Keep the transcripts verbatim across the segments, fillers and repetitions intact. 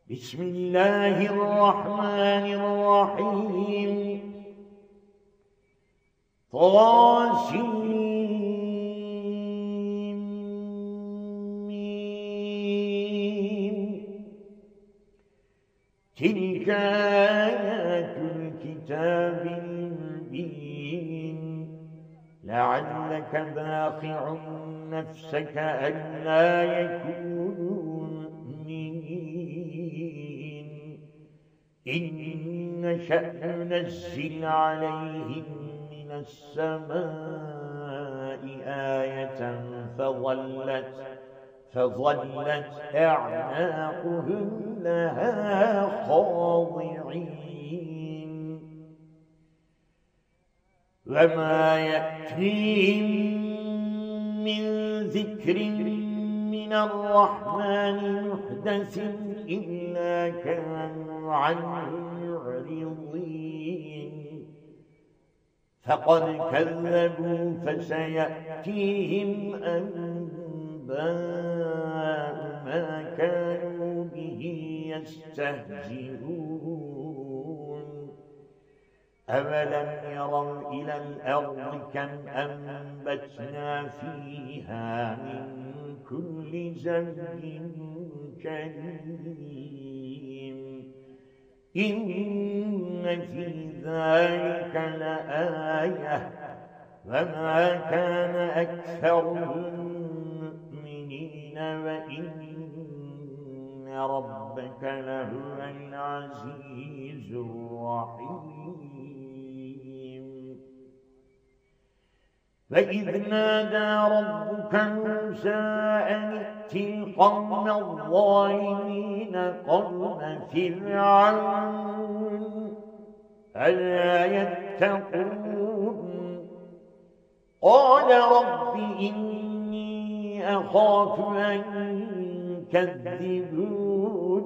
بسم الله الرحمن الرحيم طاسيم تلك آيات الكتاب المبين لعلك باخع نفسك ألا يكونوا مؤمنين إن نشأ ننزل عليهم من السماء آية فظلت فظلت أعناقهم لها خاضعين وما يأتيهم من ذكر من الرحمن محدث إلا كانوا عنه معرضين فقد كذبوا فسيأتيهم أنباء ما كانوا به يستهزئون أولم يروا إلى الأرض كم أنبتنا فيها من كل زوج كريم إن في ذلك لآية وما كان أكثرهم مؤمنين وإن ربك لهو العزيز الرحيم وإذ نادى ربك موسى أن ائت القوم الظالمين قوم فرعون ألا يتقون قال رب إني أخاف أن يكذبون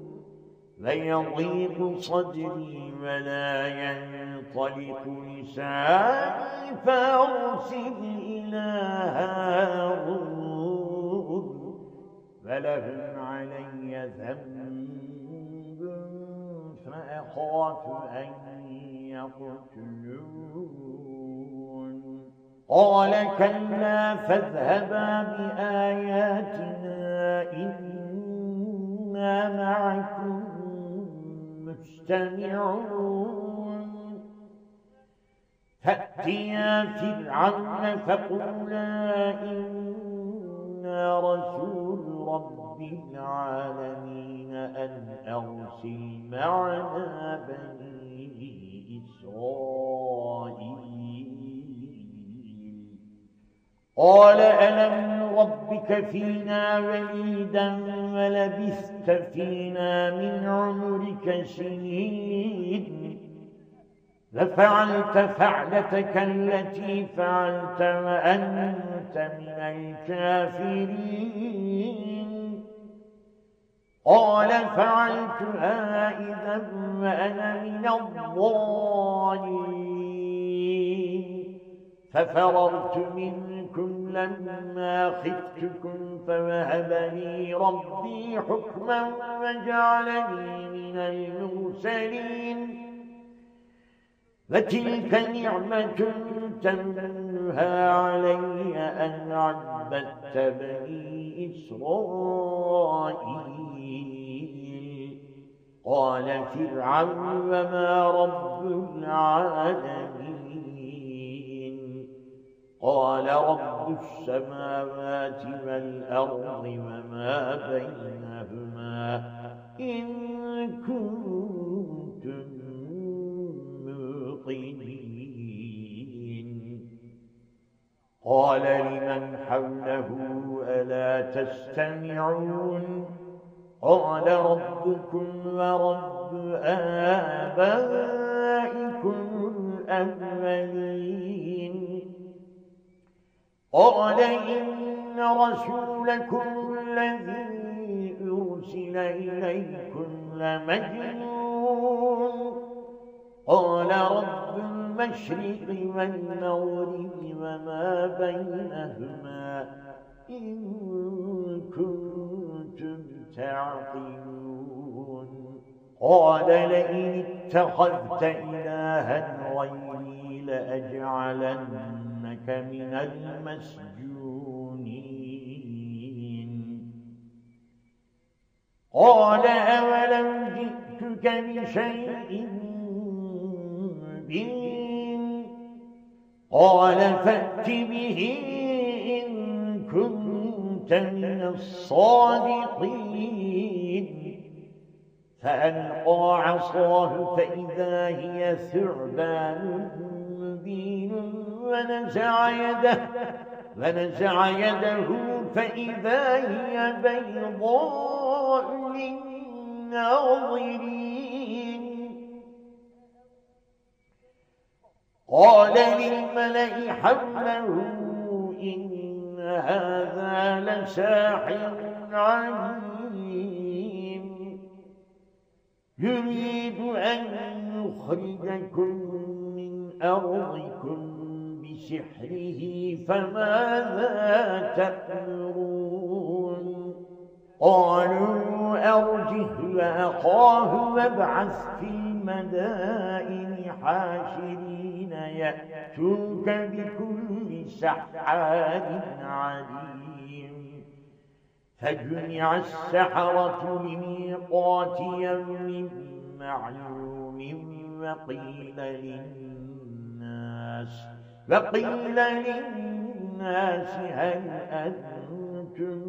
ويضيق صدري ولا ينطلق لساني فأرسل إلى هارون ولهم علي ذنب فأخاف أن يقتلون قال كلا فاذهبا بآياتنا إنا معكم مستمعون فأتيا فرعون فقولا إنا رسول رب العالمين أن أرسل معنا بني إسرائيل قال ألم ربك فينا وليدا ولبثت فينا من عمرك سنين ففعلت فعلتك التي فعلت وأنت من الكافرين قال فعلتها إذا وأنا من الضالين ففررت منكم لما خفتكم فوهب لي ربي حكما وجعلني من المرسلين وتلك نعمة تمنها علي أن عبدت بني إسرائيل قال فرعون وما رب العالمين قال رب السماوات والأرض وما بينهما إن كنتم موقنين قال لمن حوله ألا تستمعون قال ربكم ورب آبائكم الأولين قال إن رسولكم الذي أرسل إليكم لمجنون قال رب المشرق والمغرب وما بينهما إن كنتم تعقلون قال لئن اتخذت إلها غيري لأجعلنك من المسجونين قال أولو جئتك بشيء مبين قال فأت به إن كنت من الصادقين فألقى عصاه فإذا هي ثعبان مبين ونزع يده ونزع يده فإذا هي بيضاء للناظرين قال للملأ حوله إن هذا لساحر عليم يريد أن يخرجكم من أرضكم بسحره فماذا تأمرون قالوا أرجه وأخاه وابعث في المدائن حاشرين يأتوك بكل سحار عليم فجمع السحرة لميقات يوم معلوم وقيل للناس وقيل للناس هل أنتم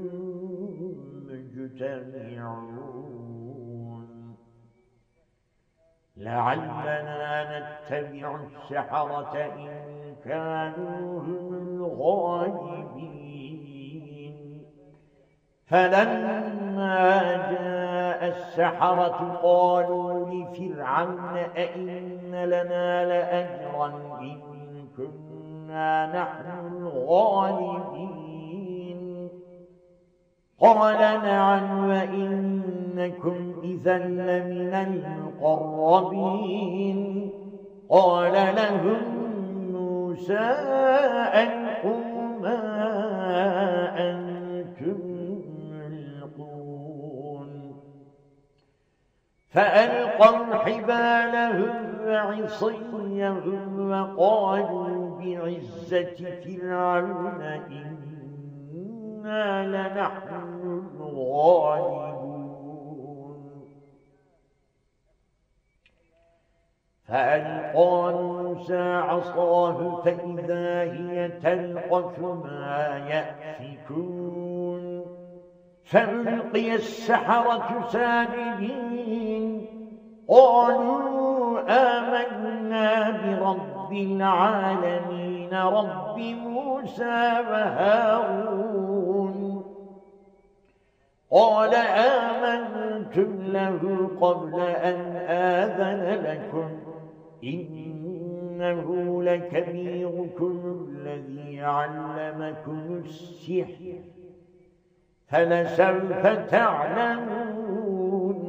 مجتمعون لعلنا نتبع السحرة إن كانوا هم الغالبين فلما جاء السحرة قالوا لفرعون أئن لنا لأجرا إن كنا نحن الغالبين قال نعم وإنكم إذا لمن المقربين قال لهم موسى ألقوا ما أنتم ملقون فألقوا حبالهم وعصيهم وقالوا بعزة فرعون إنا لنحن الغالبون فألقى موسى عصاه فإذا هي تلقف ما يأفكون فألقي السحرة ساجدين قالوا آمنا برب العالمين رب موسى وهارون قال آمنتم له قبل أن آذن لكم إنه لكبيركم الذي علمكم السحر فلسوف تعلمون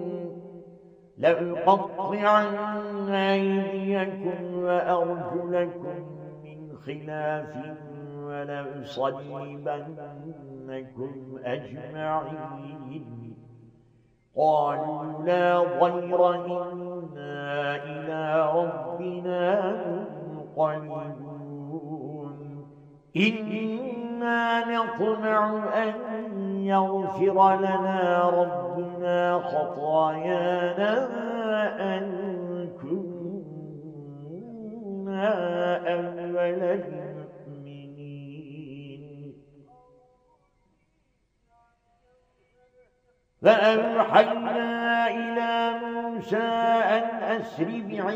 لأقطعن أيديكم وأرجلكم من خلاف ولأصلبنكم أجمعين قالوا لا ضير إنا إلى ربنا منقلبون إنا نطمع أن يغفر لنا ربنا خطايانا أن كنا أول المؤمنين فأوحينا إلى موسى أن أسر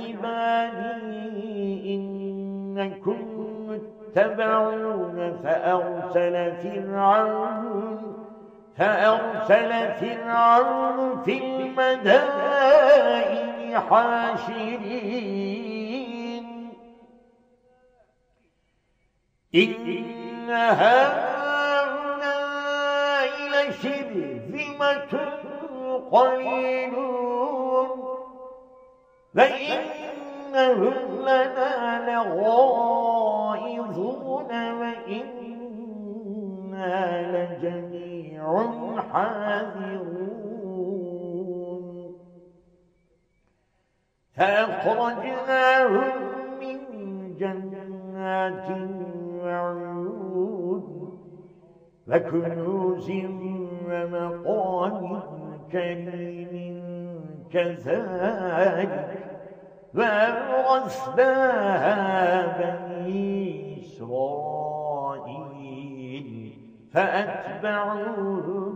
بعبادي إنكم متبعون فأرسل فرعون فأرسل فرعون في المدائن حاشرين إن هؤلاء لشرذمة قليلون وإنهم لنا لغائظون وإنا لجميع حاذرون فأخرجناهم من جنات وعيون وكنوز ومقام كريم كذلك وأورثناها بني إسرائيل فأتبعوهم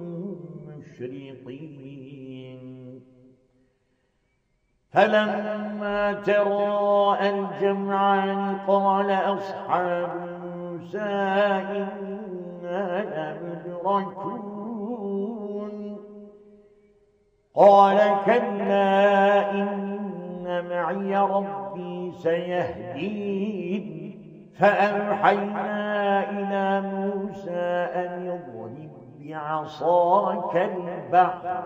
مشرقين فلما تراءى الجمعان قال أصحاب موسى إنا لمدركون قال كلا إن معي ربي سيهدين فأوحينا إلى موسى أن يضرب بعصاك البحر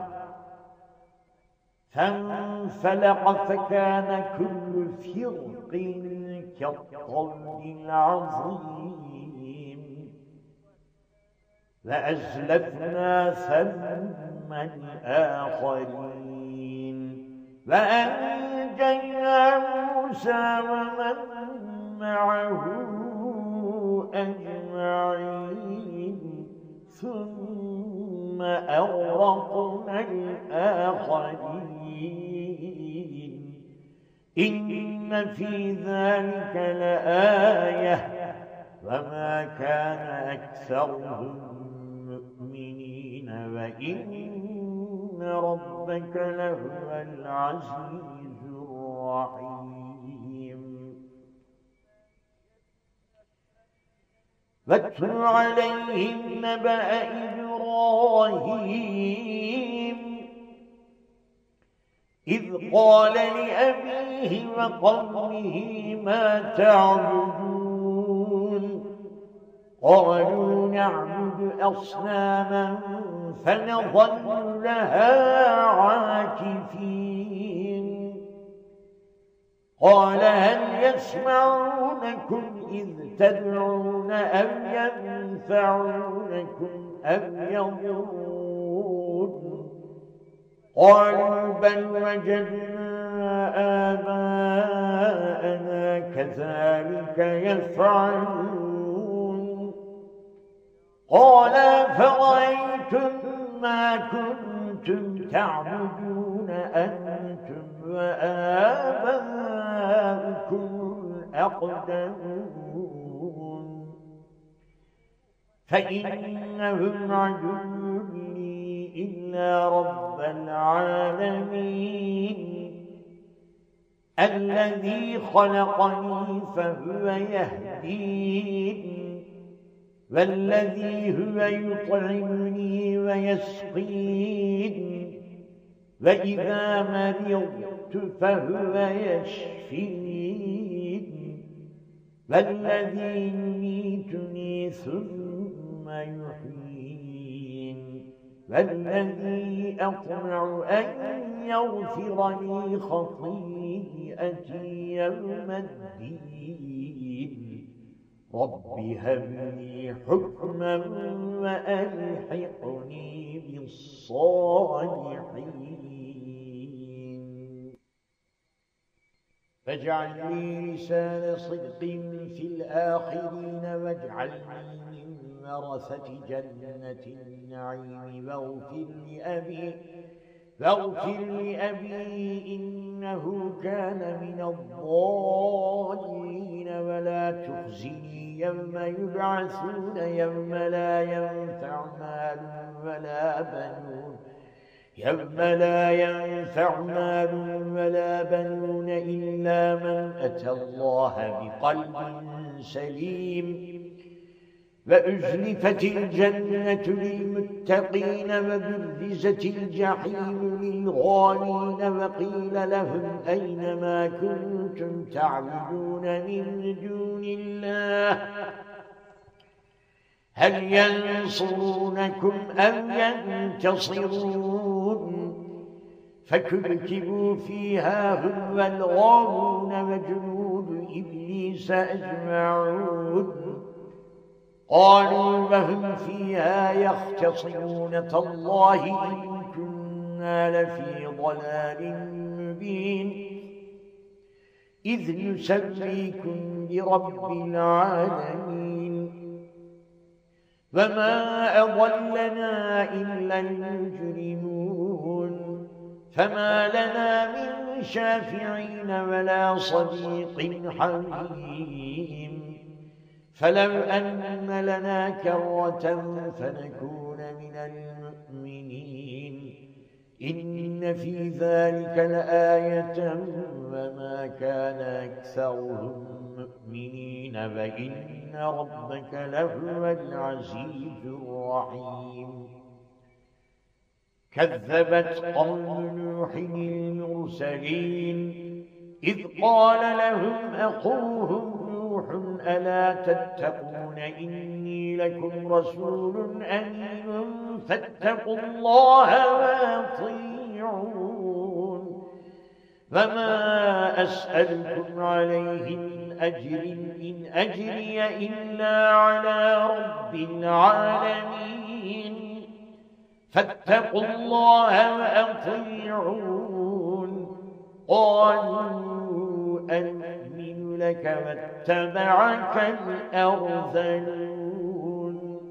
فانفلق فكان كل فرق كالطود العظيم وأزلفنا ثم الآخرين وأنجينا موسى ومن معه أجمعين ثم أغرقنا الآخرين إن في ذلك لآية وما كان أكثرهم مؤمنين وإن ربك لهو العزيز الرحيم واتل عليهم نبأ إبراهيم إذ قال لأبيه وقومه ما تعبدون قالوا نعبد أصناما فنظل لها عاكفين قال هل يسمعونكم إذ تدعون أو ينفعونكم أو يضرون قالوا بل وجدنا آباءنا كذلك يفعلون قال فرأيتم ما كنتم تعبدون أنتم وآباؤكم الأقدمون فإنهم عدو لي إلا رب العالمين الذي خلقني فهو يهدين والذي هو يطعمني ويسقين وإذا مرضت فهو يشفين والذي يميتني ثم يحيين والذي أطمع أن يغفر لي خطيئتي يوم الدين رب هب لي حكما وألحقني بالصالحين فاجعل لي لسان صدق في الآخرين واجعلني من ورثة جنة النعيم واغفر لأبي واغفر لأبي إنه كان من الضالين ولا تخزني يوم يبعثون يوم لا ينفع مال ولا بنون يوم لا ينفع مال ولا بنون إلا من أتى الله بقلب سليم وأزلفت الجنة للمتقين وبرزت الجحيم للغالين وقيل لهم أين ما كنتم تعبدون من دون الله هل ينصرونكم أم ينتصرون فكبكبوا فيها هم والغاوون وجنود إبليس أجمعون قالوا وهم فيها يختصمون تالله إن إنا لفي ضلال مبين إذ نسويكم برب العالمين وما أضلنا إلا المجرمون فما لنا من شافعين ولا صديق حميم فلو أن لنا كرة فنكون من المؤمنين إن في ذلك لآية وما كان أكثرهم مؤمنين وإن ربك لهو العزيز الرحيم كذبت قوم نوح المرسلين إذ قال لهم أخوهم نوح ألا تتقون إني لكم رسول أمين فاتقوا الله وأطيعون وما أسألكم عليه من أجر إن أجري إلا على رب العالمين فاتقوا الله وأطيعون قالوا أنؤمن لك واتبعك الأرذلون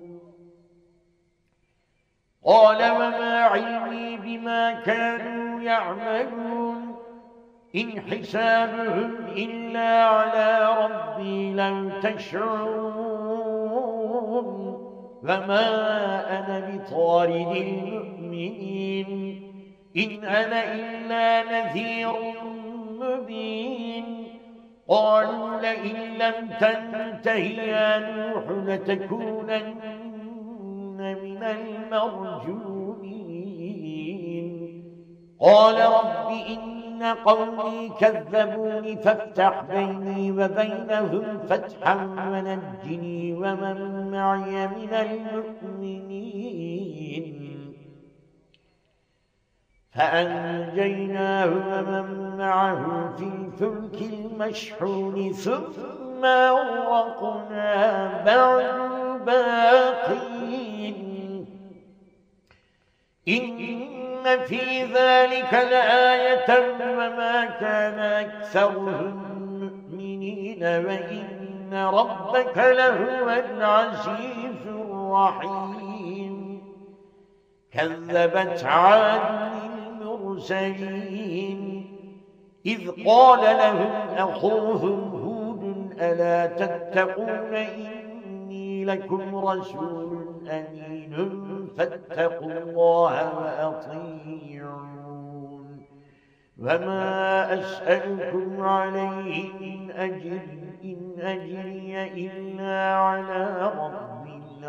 قال وما علمي بما كانوا يعملون إن حسابهم إلا على ربي لو تشعرون وما أنا بطارد المؤمنين إن أنا إلا نذير مبين قالوا لئن لم تنته يا نوح لتكونن من المرجومين قال رب إن قومي كذبوني فافتح بيني وبينهم فتحا ونجني ومن معي من المؤمنين فأنجيناه ومن معه في الفلك المشحون ثم أغرقنا بعد باقين إن في ذلك لآية وما كان أكثرهم مؤمنين وإن ربك لهو العزيز الرحيم كذبت عاد المرسلين إذ قال لهم أخوهم هود ألا تتقون إني لكم رسول أمين فاتقوا الله وأطيعون وما أسألكم عليه من أجر إن أجري إلا على رب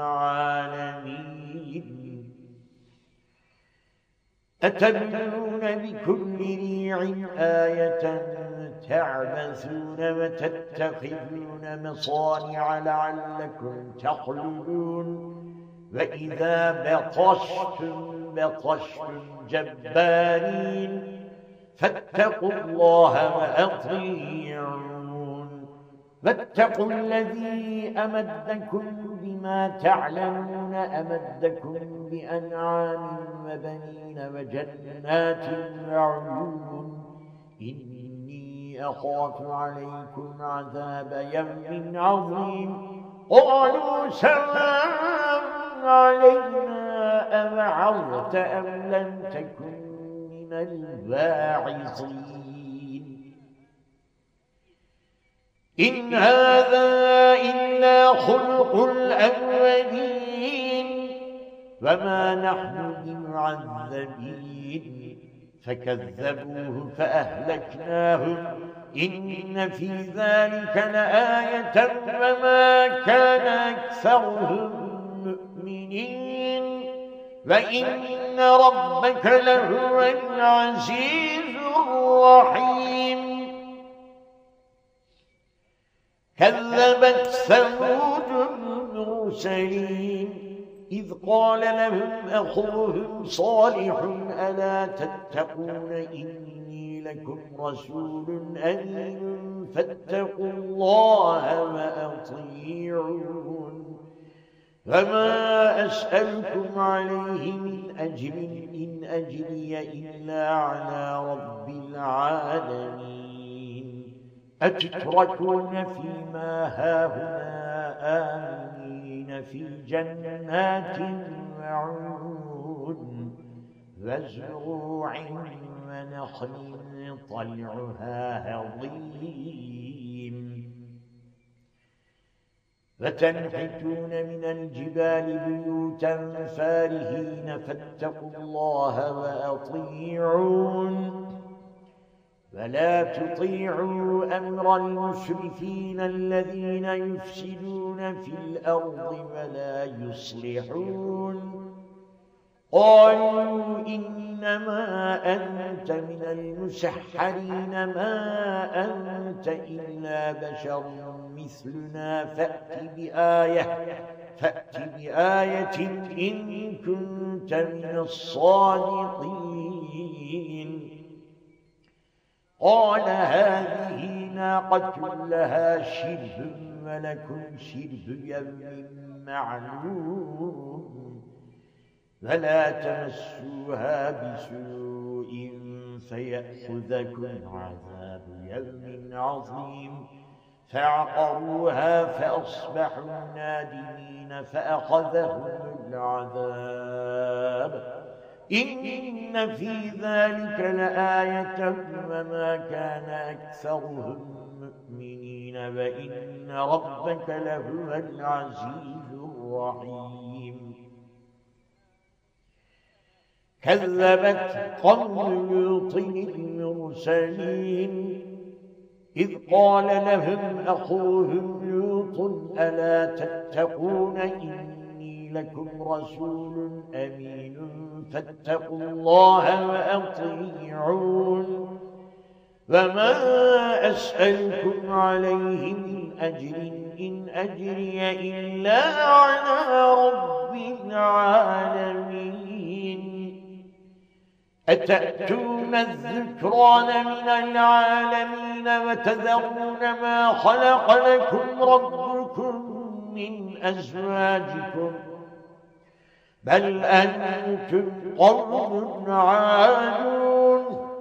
العالمين أتبنون بكل ريع آية تعبثون وتتخذون مصانع لعلكم تخلدون وإذا بطشتم بطشتم جبارين فاتقوا الله وأطيعون واتقوا الذي أمدكم بما تعلمون أمدكم بأنعام وبنين وجنات وعيون إني أخاف عليكم عذاب يوم عظيم قالوا سلام علينا أوعظت أم لم تكن من الواعظين إن هذا إلا خلق الأولين وما نحن بمعذبين فكذبوه فأهلكناهم إن في ذلك لآية وما كان أكثرهم مؤمنين وإن ربك لهو العزيز الرحيم كذبت ثمود المرسلين إذ قال لهم أخوهم صالح ألا تتقون إني لكم رسول أمين فاتقوا الله وأطيعون وما أسألكم عليه من أجر إن أجري إلا على رب العالمين أتتركون فيما هاهنا آمنين في جنات وعيون وزروع ونخل طلعها هضيم وتنحتون من الجبال بيوتا فارهين فاتقوا الله وأطيعون ولا تطيعوا أمر المسرفين الذين يفسدون في الأرض ولا يصلحون قالوا إنما أنت من المسحرين ما أنت إلا بشر مثلنا فأت بآية فأت بآية إن كنت من الصادقين قال هذه ناقة لها شرب ولكم شرب يوم معلوم ولا تمسوها بسوء فيأخذكم عذاب يوم عظيم فعقروها فأصبحوا نادمين فأخذهم العذاب إن في ذلك لآية وما كان أكثرهم مؤمنين وإن ربك لهو العزيز الرحيم كذبت قوم لوط المرسلين إذ قال لهم أخوهم لوط ألا تتقون إني لكم رسول أمين فاتقوا الله وأطيعون وما أسألكم عليه من أجر إن أجري إلا على رب العالمين أتأتون الذكران من العالمين وتذرون ما خلق لكم ربكم من أزواجكم بل أنتم قوم عادون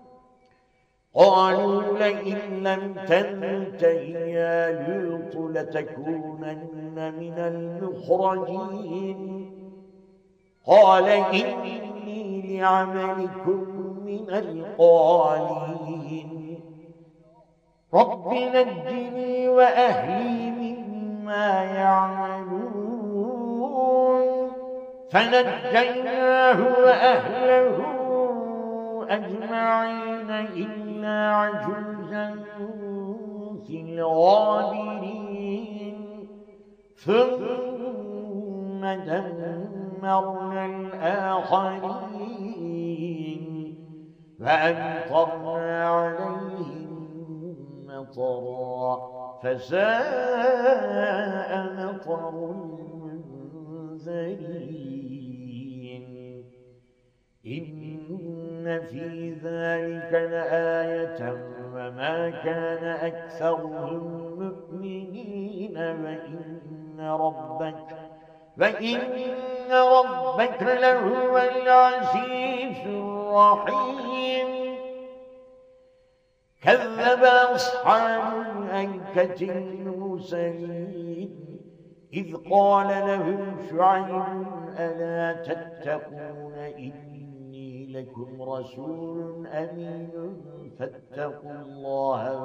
قالوا لئن لم تنته يا لوط لتكونن من المخرجين قال إني لعملكم من القالين رب نجني وأهلي مما يعملون فنجيناه وأهله أجمعين إلا عجوزا في الغابرين ثم دمرنا الآخرين وأمطرنا عليهم مطرا فساء مطر المنذرين إن في ذلك لآية وما كان أكثرهم مؤمنين وإن ربك وإن ربك لهو العزيز الرحيم كذب أصحاب الأيكة المرسلين إذ قال لهم شعيب ألا تتقون إني لكم رسول أمين فاتقوا الله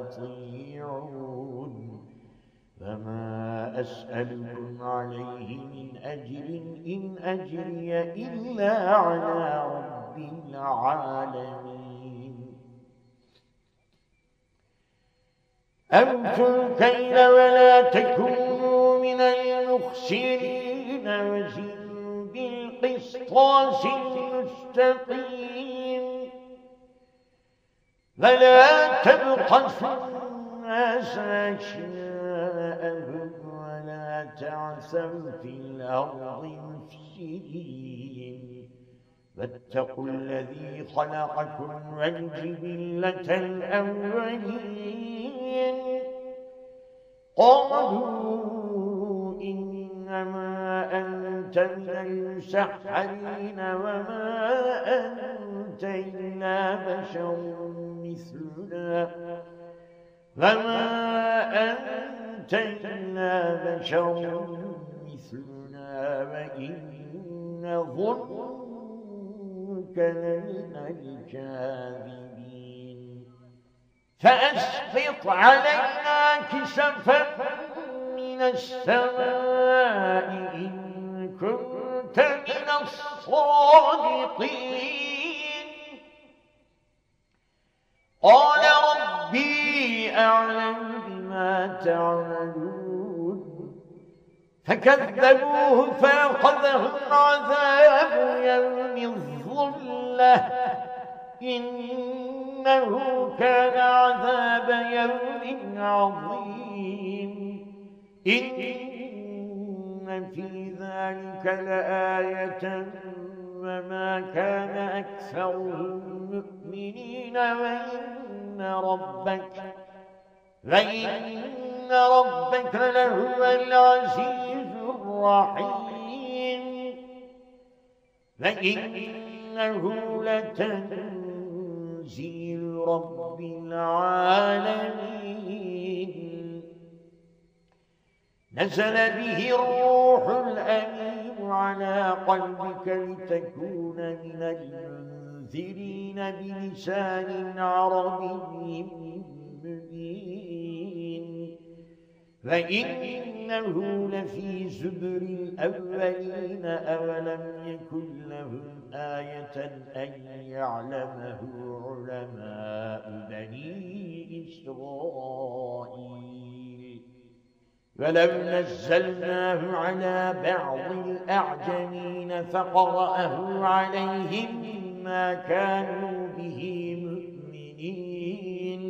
وأطيعون فما أسألكم عليه من أجر إن أجري إلا على رب العالمين أوفوا الكيل ولا تكونوا من المخسرين وزنوا بالقسطاس المستقيم ولا تبخسوا الناس أشياءهم ولا تعثوا في الأرض مفسدين واتقوا الذي خلقكم والجبلة الأولين قالوا إنما أنت من المسحرين وما أنت إلا بشر مثلنا وما أنت إلا بشر مثلنا وإن ظنك لمن الكاذبين فأسقط علينا كسفا من السماء إن كنت من الصادقين قال ربي أعلم بما تعملون فكذبوه فأخذهم عذاب يوم الظلة إنه كان عذاب يوم عظيم إن في ذلك لآية وما كان أكثرهم مؤمنين وإن ربك وإن ربك لهو العزيز الرحيم وإنه لتنزيل رب العالمين نزل به الروح الأمين على قلبك لتكون من المنذرين بلسان عربي مبين وإنه لفي زبر الأولين أولم يكن لهم آية أن يعلمه علماء بني إسرائيل ولو نزلناه على بعض الأعجمين فقرأه عليهم ما كانوا به مؤمنين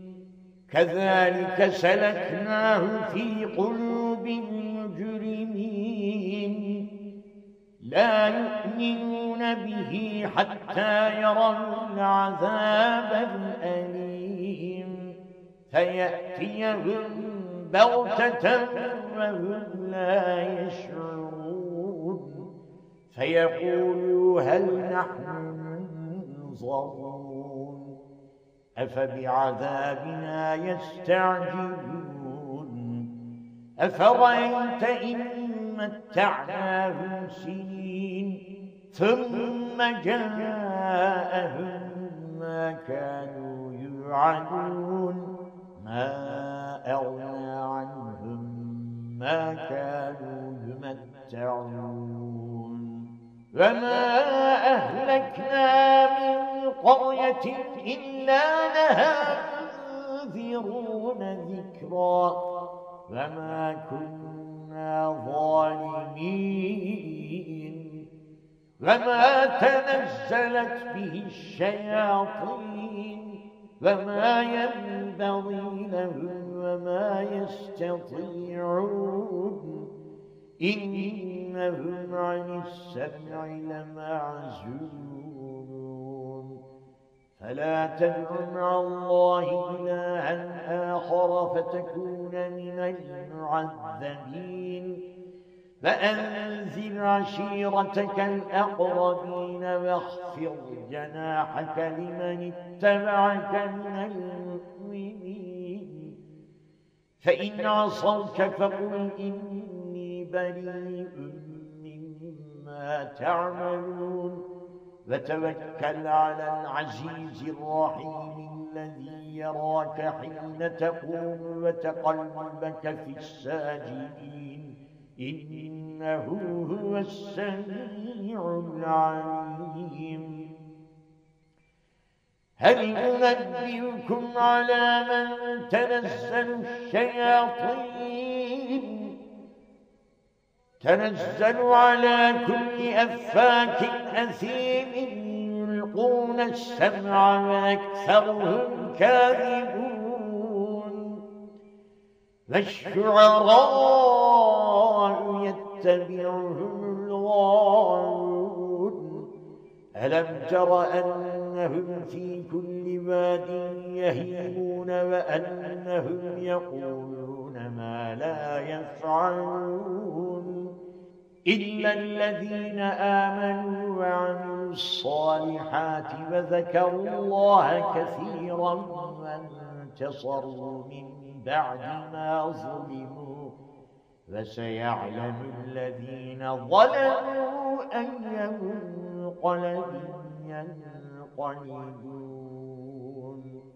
كذلك سلكناه في قلوب المجرمين لا يؤمنون به حتى يروا العذاب الأليم فيأتيهم بغتة وهم لا يشعرون فيقولوا هل نحن منظرون أفبعذابنا يستعجلون أفرأيت إن متعناهم سنين ثم جاءهم ما كانوا يوعدون ما أغنى عنهم ما كانوا يمتعون وما أهلكنا من قرية إلا لها منذرون ذكرا وما كنا ظالمين وما تنزلت به الشياطين وما ينبغي لهم وما يستطيعون إنهم عن السمع لمعزولون فلا تدع مع الله إلها آخر فتكون من المعذبين فأنذر عشيرتك الأقربين واخفض جناحك لمن اتبعك من المؤمنين فإن عصوك فقل إني بريء مما تعملون وتوكل على العزيز الرحيم الذي يراك حين تقوم وتقلبك في الساجدين إنه هو السميع العليم هل أنبئكم على من تنزل الشياطين تنزل على كل أفاك أثيم يلقون السمع وأكثرهم كاذبون والشعراء يتبعهم الغاوون ألم تر أنهم في كل واد يهيمون وأنهم يقولون ما لا يفعلون إلا الذين آمنوا وعملوا الصالحات وذكروا الله كثيرا وانتصروا من بعد ما ظلموا فسيعلم الذين ظلموا أي منقلب ينقلبون